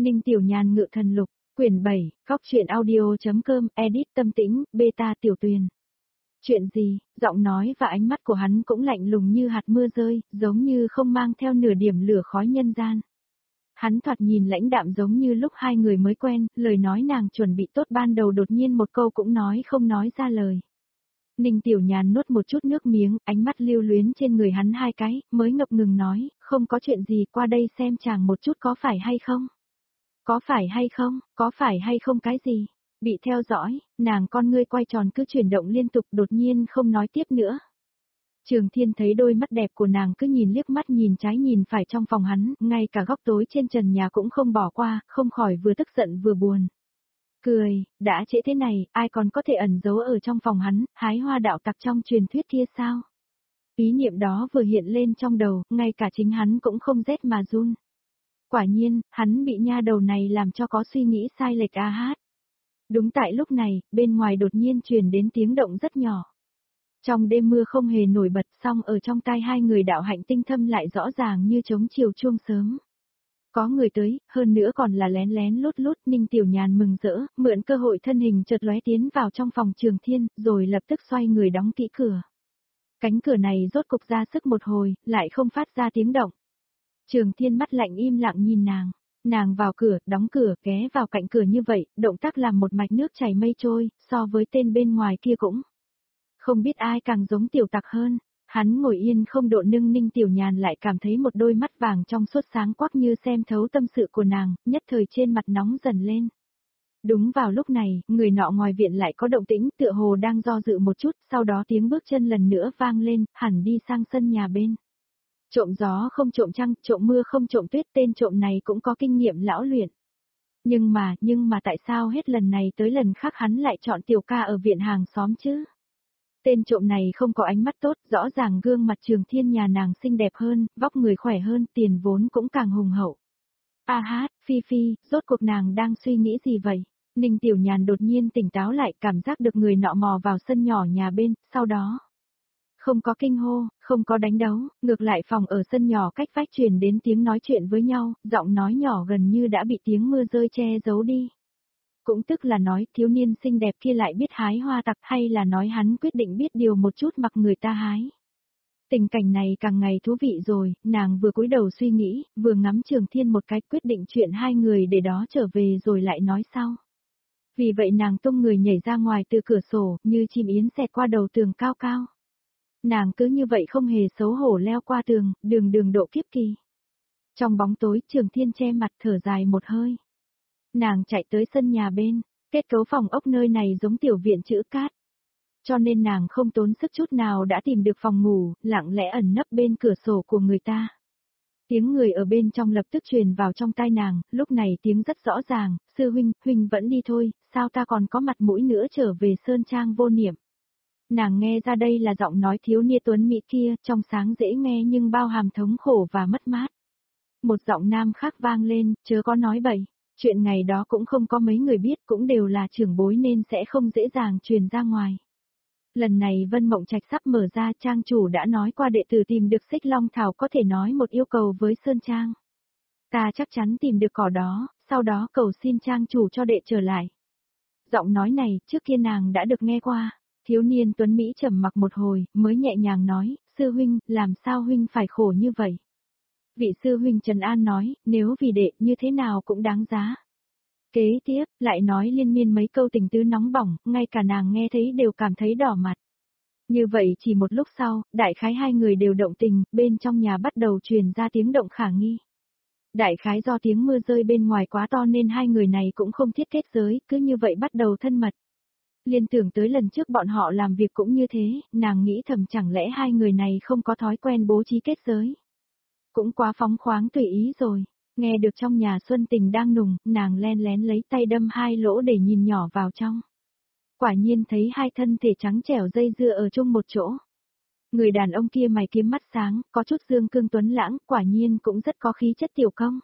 Ninh Tiểu Nhàn ngự thần lục, quyển 7, góc truyện audio.com, edit Tâm Tĩnh, beta Tiểu Tuyền. Chuyện gì, giọng nói và ánh mắt của hắn cũng lạnh lùng như hạt mưa rơi, giống như không mang theo nửa điểm lửa khói nhân gian. Hắn thoạt nhìn lãnh đạm giống như lúc hai người mới quen, lời nói nàng chuẩn bị tốt ban đầu đột nhiên một câu cũng không nói ra lời. Ninh Tiểu Nhàn nuốt một chút nước miếng, ánh mắt lưu luyến trên người hắn hai cái, mới ngập ngừng nói, không có chuyện gì, qua đây xem chàng một chút có phải hay không? Có phải hay không cái gì? Bị theo dõi, nàng con ngươi quay tròn cứ chuyển động liên tục đột nhiên không nói tiếp nữa. Trường Thiên thấy đôi mắt đẹp của nàng cứ nhìn liếc mắt nhìn trái nhìn phải trong phòng hắn, ngay cả góc tối trên trần nhà cũng không bỏ qua, không khỏi vừa tức giận vừa buồn. Cười, đã trễ thế này, ai còn có thể ẩn giấu ở trong phòng hắn, hái hoa đạo tặc trong truyền thuyết kia sao? Ý niệm đó vừa hiện lên trong đầu, ngay cả chính hắn cũng không rét mà run. Quả nhiên, hắn bị nha đầu này làm cho có suy nghĩ sai lệch a hát. Đúng tại lúc này, bên ngoài đột nhiên truyền đến tiếng động rất nhỏ. Trong đêm mưa không hề nổi bật song ở trong tai hai người đạo hạnh tinh thâm lại rõ ràng như trống chiều chuông sớm. Có người tới, hơn nữa còn là lén lén lút lút. Ninh Tiểu Nhàn mừng rỡ, mượn cơ hội thân hình chợt lóe tiến vào trong phòng Trường Thiên, rồi lập tức xoay người đóng kỹ cửa. Cánh cửa này rốt cục ra sức một hồi, lại không phát ra tiếng động. Trường Thiên mắt lạnh im lặng nhìn nàng vào cửa, đóng cửa, ghé vào cạnh cửa như vậy, động tác làm một mạch nước chảy mây trôi, so với tên bên ngoài kia cũng. Không biết ai càng giống tiểu tặc hơn, hắn ngồi yên không độ nâng Ninh Tiểu Nhàn lại cảm thấy một đôi mắt vàng trong suốt sáng quắc như xem thấu tâm sự của nàng, nhất thời trên mặt nóng dần lên. Đúng vào lúc này, người nọ ngoài viện lại có động tĩnh tựa hồ đang do dự một chút, sau đó tiếng bước chân lần nữa vang lên, hẳn đi sang sân nhà bên. Trộm gió không trộm trăng, trộm mưa không trộm tuyết, tên trộm này cũng có kinh nghiệm lão luyện. Nhưng mà tại sao hết lần này tới lần khác hắn lại chọn tiểu ca ở viện hàng xóm chứ? Tên trộm này không có ánh mắt tốt, rõ ràng gương mặt Trường Thiên nhà nàng xinh đẹp hơn, vóc người khỏe hơn, tiền vốn cũng càng hùng hậu. A hát, Phi, rốt cuộc nàng đang suy nghĩ gì vậy? Ninh Tiểu Nhàn đột nhiên tỉnh táo lại, cảm giác được người nọ mò vào sân nhỏ nhà bên, sau đó. Không có kinh hô, không có đánh đấu, ngược lại phòng ở sân nhỏ cách vách truyền đến tiếng nói chuyện với nhau, giọng nói nhỏ gần như đã bị tiếng mưa rơi che giấu đi. Cũng tức là nói thiếu niên xinh đẹp kia lại biết hái hoa tặc hay là nói hắn quyết định biết điều một chút mặc người ta hái. Tình cảnh này càng ngày thú vị rồi, nàng vừa cúi đầu suy nghĩ, vừa ngắm Trường Thiên một cái quyết định chuyện hai người để đó trở về rồi lại nói sau. Vì vậy nàng tung người nhảy ra ngoài từ cửa sổ, như chim yến xẹt qua đầu tường cao cao. Nàng cứ như vậy không hề xấu hổ leo qua tường, đường độ kiếp kỳ. Trong bóng tối Trường Thiên che mặt thở dài một hơi. Nàng chạy tới sân nhà bên, kết cấu phòng ốc nơi này giống tiểu viện chữ cát. Cho nên nàng không tốn sức chút nào đã tìm được phòng ngủ, lặng lẽ ẩn nấp bên cửa sổ của người ta. Tiếng người ở bên trong lập tức truyền vào trong tai nàng, lúc này tiếng rất rõ ràng, sư huynh vẫn đi thôi, sao ta còn có mặt mũi nữa trở về Sơn Trang vô niệm. Nàng nghe ra đây là giọng nói thiếu niên tuấn mỹ kia, trong sáng dễ nghe nhưng bao hàm thống khổ và mất mát. Một giọng nam khác vang lên, chớ có nói bậy, chuyện ngày đó cũng không có mấy người biết, cũng đều là trưởng bối nên sẽ không dễ dàng truyền ra ngoài. Lần này Vân Mộng Trạch sắp mở ra, trang chủ đã nói qua đệ tử tìm được Xích Long Thảo có thể nói một yêu cầu với Sơn Trang. Ta chắc chắn tìm được cỏ đó, sau đó cầu xin trang chủ cho đệ trở lại. Giọng nói này, trước kia nàng đã được nghe qua. Thiếu niên tuấn Mỹ trầm mặc một hồi, mới nhẹ nhàng nói, sư huynh, làm sao huynh phải khổ như vậy? Vị sư huynh Trần An nói, nếu vì đệ như thế nào cũng đáng giá. Kế tiếp, lại nói liên miên mấy câu tình tứ nóng bỏng, ngay cả nàng nghe thấy đều cảm thấy đỏ mặt. Như vậy chỉ một lúc sau, đại khái hai người đều động tình, bên trong nhà bắt đầu truyền ra tiếng động khả nghi. Đại khái do tiếng mưa rơi bên ngoài quá to nên hai người này cũng không thiết kết giới, cứ như vậy bắt đầu thân mật. Liên tưởng tới lần trước bọn họ làm việc cũng như thế, nàng nghĩ thầm chẳng lẽ hai người này không có thói quen bố trí kết giới. Cũng quá phóng khoáng tùy ý rồi. Nghe được trong nhà xuân tình đang nùng, nàng len lén lấy tay đâm hai lỗ để nhìn nhỏ vào trong. Quả nhiên thấy hai thân thể trắng trẻo dây dưa ở chung một chỗ. Người đàn ông kia mày kiếm mắt sáng, có chút dương cương tuấn lãng, quả nhiên cũng rất có khí chất tiểu công.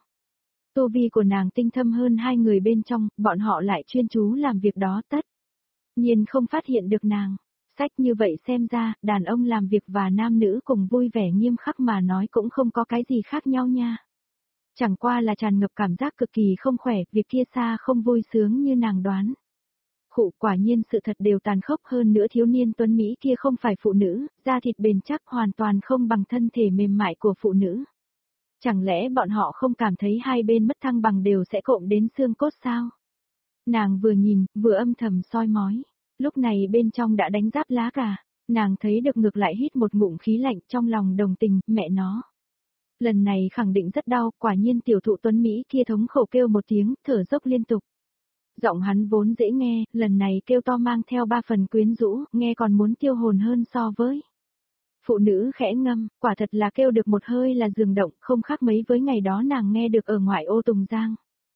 Tu vi của nàng tinh thâm hơn hai người bên trong, bọn họ lại chuyên chú làm việc đó tất nhiên không phát hiện được nàng. Sách như vậy xem ra, đàn ông làm việc và nam nữ cùng vui vẻ nghiêm khắc mà nói cũng không có cái gì khác nhau nha. Chẳng qua là tràn ngập cảm giác cực kỳ không khỏe, việc kia xa không vui sướng như nàng đoán. Khụ, quả nhiên sự thật đều tàn khốc, hơn nữa thiếu niên tuấn Mỹ kia không phải phụ nữ, da thịt bền chắc hoàn toàn không bằng thân thể mềm mại của phụ nữ. Chẳng lẽ bọn họ không cảm thấy hai bên mất thăng bằng đều sẽ cộm đến xương cốt sao? Nàng vừa nhìn, vừa âm thầm soi mói. Lúc này bên trong đã đánh giáp lá gà. Nàng thấy được ngược lại hít một ngụm khí lạnh, trong lòng đồng tình, mẹ nó. Lần này khẳng định rất đau, quả nhiên tiểu thụ tuấn Mỹ kia thống khổ kêu một tiếng, thở dốc liên tục. Giọng hắn vốn dễ nghe, lần này kêu to mang theo 3 phần quyến rũ, nghe còn muốn tiêu hồn hơn so với. Phụ nữ khẽ ngâm, quả thật là kêu được một hơi là giường động, không khác mấy với ngày đó nàng nghe được ở ngoại ô Tùng Giang.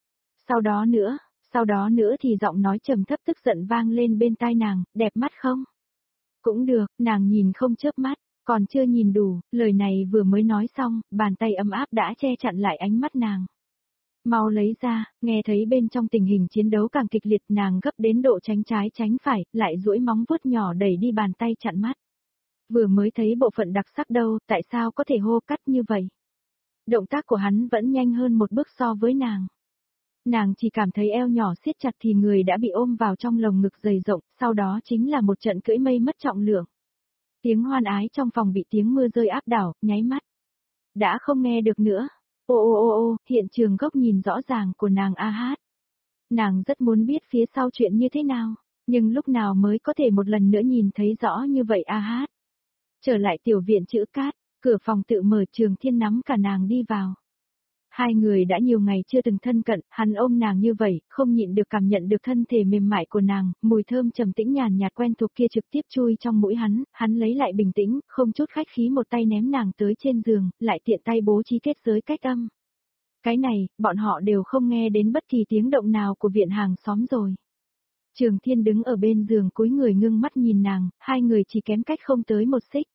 Sau đó nữa thì giọng nói trầm thấp tức giận vang lên bên tai nàng, đẹp mắt không? Cũng được, nàng nhìn không chớp mắt, còn chưa nhìn đủ, lời này vừa mới nói xong, bàn tay ấm áp đã che chặn lại ánh mắt nàng. Mau lấy ra, nghe thấy bên trong tình hình chiến đấu càng kịch liệt, nàng gấp đến độ tránh trái tránh phải, lại duỗi móng vuốt nhỏ đẩy đi bàn tay chặn mắt. Vừa mới thấy bộ phận đặc sắc đâu, tại sao có thể hô cắt như vậy? Động tác của hắn vẫn nhanh hơn một bước so với nàng. Nàng chỉ cảm thấy eo nhỏ siết chặt thì người đã bị ôm vào trong lồng ngực dày rộng, sau đó chính là một trận cưỡi mây mất trọng lượng. Tiếng hoan ái trong phòng bị tiếng mưa rơi áp đảo, nháy mắt. Đã không nghe được nữa. Ô, hiện trường góc nhìn rõ ràng của nàng a hát. Nàng rất muốn biết phía sau chuyện như thế nào, nhưng lúc nào mới có thể một lần nữa nhìn thấy rõ như vậy a hát. Trở lại tiểu viện chữ cát, cửa phòng tự mở, Trường Thiên nắm cả nàng đi vào. Hai người đã nhiều ngày chưa từng thân cận, hắn ôm nàng như vậy, không nhịn được cảm nhận được thân thể mềm mại của nàng, mùi thơm trầm tĩnh nhàn nhạt quen thuộc kia trực tiếp chui trong mũi hắn lấy lại bình tĩnh, không chút khách khí một tay ném nàng tới trên giường, lại tiện tay bố trí kết giới cách âm. Cái này, bọn họ đều không nghe đến bất kỳ tiếng động nào của viện hàng xóm rồi. Trường Thiên đứng ở bên giường cúi người ngưng mắt nhìn nàng, hai người chỉ kém cách không tới một xích.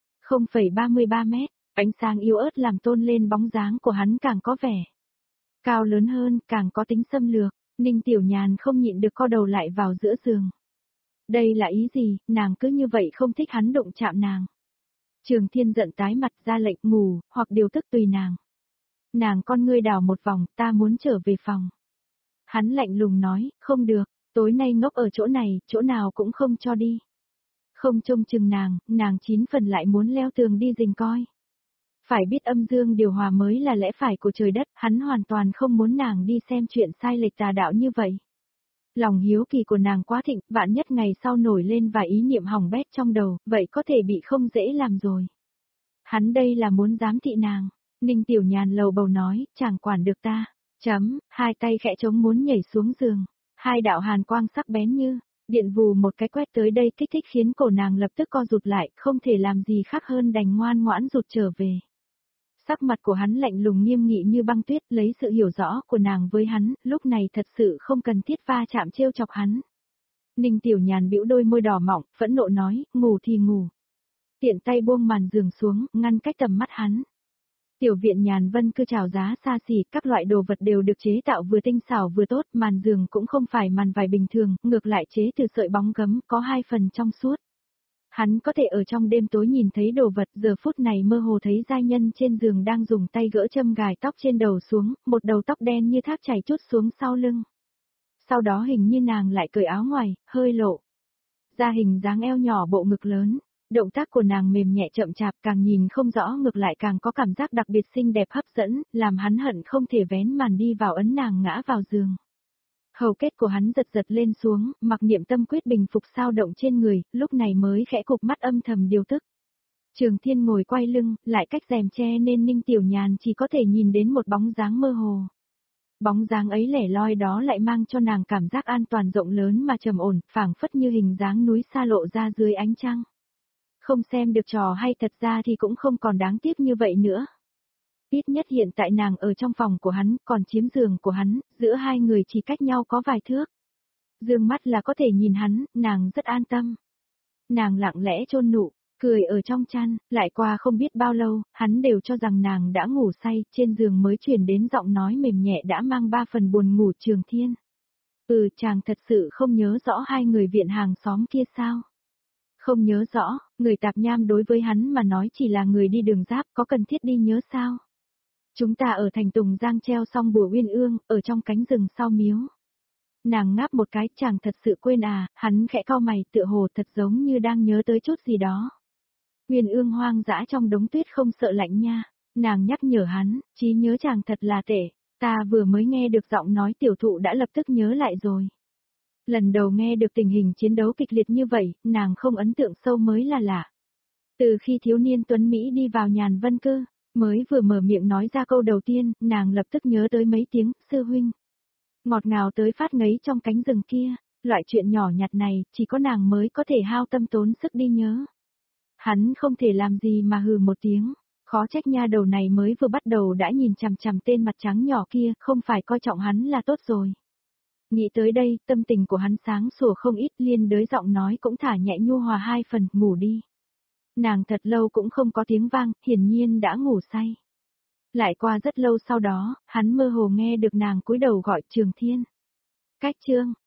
0,33 mét. Ánh sáng yếu ớt làm tôn lên bóng dáng của hắn càng có vẻ cao lớn hơn, càng có tính xâm lược. Ninh Tiểu Nhàn không nhịn được co đầu lại vào giữa giường. Đây là ý gì, nàng cứ như vậy không thích hắn đụng chạm nàng. Trường Thiên giận tái mặt ra lệnh ngủ, hoặc điều tức tùy nàng. Nàng con ngươi đảo một vòng, ta muốn trở về phòng. Hắn lạnh lùng nói, không được, tối nay ngốc ở chỗ này, chỗ nào cũng không cho đi. Không trông chừng nàng 9 phần lại muốn leo tường đi rình coi. Phải biết âm dương điều hòa mới là lẽ phải của trời đất, hắn hoàn toàn không muốn nàng đi xem chuyện sai lệch tà đạo như vậy. Lòng hiếu kỳ của nàng quá thịnh, vạn nhất ngày sau nổi lên vài ý niệm hỏng bét trong đầu, vậy có thể bị không dễ làm rồi. Hắn đây là muốn giám thị nàng. Ninh Tiểu Nhàn lầu bầu nói, chẳng quản được ta. Hai tay khẽ trống muốn nhảy xuống giường. Hai đạo hàn quang sắc bén như điện vù một cái quét tới đây kích thích khiến cổ nàng lập tức co rụt lại, không thể làm gì khác hơn đành ngoan ngoãn rụt trở về. Sắc mặt của hắn lạnh lùng nghiêm nghị như băng tuyết, lấy sự hiểu rõ của nàng với hắn, lúc này thật sự không cần thiết va chạm trêu chọc hắn. Ninh Tiểu Nhàn bĩu đôi môi đỏ mọng, phẫn nộ nói, ngủ thì ngủ. Tiện tay buông màn giường xuống, ngăn cách tầm mắt hắn. Tiểu viện Nhàn Vân cư trào giá xa xỉ, các loại đồ vật đều được chế tạo vừa tinh xảo vừa tốt, màn giường cũng không phải màn vải bình thường, ngược lại chế từ sợi bóng gấm, có 2 phần trong suốt. Hắn có thể ở trong đêm tối nhìn thấy đồ vật, giờ phút này mơ hồ thấy giai nhân trên giường đang dùng tay gỡ châm gài tóc trên đầu xuống, một đầu tóc đen như thác chảy chút xuống sau lưng. Sau đó hình như nàng lại cởi áo ngoài, hơi lộ ra hình dáng eo nhỏ bộ ngực lớn. Động tác của nàng mềm nhẹ chậm chạp, càng nhìn không rõ ngược lại càng có cảm giác đặc biệt xinh đẹp hấp dẫn, làm hắn hận không thể vén màn đi vào ấn nàng ngã vào giường. Hầu kết của hắn giật giật lên xuống, mặc niệm tâm quyết bình phục sao động trên người, lúc này mới khẽ cụp mắt âm thầm điều tức. Trường Thiên ngồi quay lưng, lại cách rèm che nên Ninh Tiểu Nhàn chỉ có thể nhìn đến một bóng dáng mơ hồ. Bóng dáng ấy lẻ loi đó lại mang cho nàng cảm giác an toàn rộng lớn mà trầm ổn, phảng phất như hình dáng núi xa lộ ra dưới ánh trăng. Không xem được trò hay thật ra thì cũng không còn đáng tiếc như vậy nữa. Ít nhất hiện tại nàng ở trong phòng của hắn, còn chiếm giường của hắn, giữa hai người chỉ cách nhau có vài thước. Dương mắt là có thể nhìn hắn, nàng rất an tâm. Nàng lặng lẽ chôn nụ, cười ở trong chăn, lại qua không biết bao lâu, hắn đều cho rằng nàng đã ngủ say, trên giường mới chuyển đến giọng nói mềm nhẹ đã mang 3 phần buồn ngủ. Trường Thiên. Chàng thật sự không nhớ rõ hai người viện hàng xóm kia sao? Không nhớ rõ, người tạp nham đối với hắn mà nói chỉ là người đi đường giáp, có cần thiết đi nhớ sao? Chúng ta ở thành Tùng Giang treo xong bùa uyên ương, ở trong cánh rừng sau miếu. Nàng ngáp một cái, chàng thật sự quên à, hắn khẽ cau mày tựa hồ thật giống như đang nhớ tới chút gì đó. Uyên ương hoang dã trong đống tuyết không sợ lạnh nha, nàng nhắc nhở hắn, trí nhớ chàng thật là tệ, ta vừa mới nghe được giọng nói tiểu thụ đã lập tức nhớ lại rồi. Lần đầu nghe được tình hình chiến đấu kịch liệt như vậy, nàng không ấn tượng sâu mới là lạ. Từ khi thiếu niên Tuấn Mỹ đi vào Nhàn Vân Cư, mới vừa mở miệng nói ra câu đầu tiên, nàng lập tức nhớ tới mấy tiếng, sư huynh. Ngọt ngào tới phát ngấy trong cánh rừng kia, loại chuyện nhỏ nhặt này, chỉ có nàng mới có thể hao tâm tốn sức đi nhớ. Hắn không thể làm gì mà hừ một tiếng, khó trách nha đầu này mới vừa bắt đầu đã nhìn chằm chằm tên mặt trắng nhỏ kia, không phải coi trọng hắn là tốt rồi. Nghĩ tới đây, tâm tình của hắn sáng sủa không ít, liên đới giọng nói cũng thả nhẹ nhu hòa 2 phần, ngủ đi. Nàng thật lâu cũng không có tiếng vang, hiển nhiên đã ngủ say. Lại qua rất lâu sau đó, hắn mơ hồ nghe được nàng cúi đầu gọi Trường Thiên. Cách chương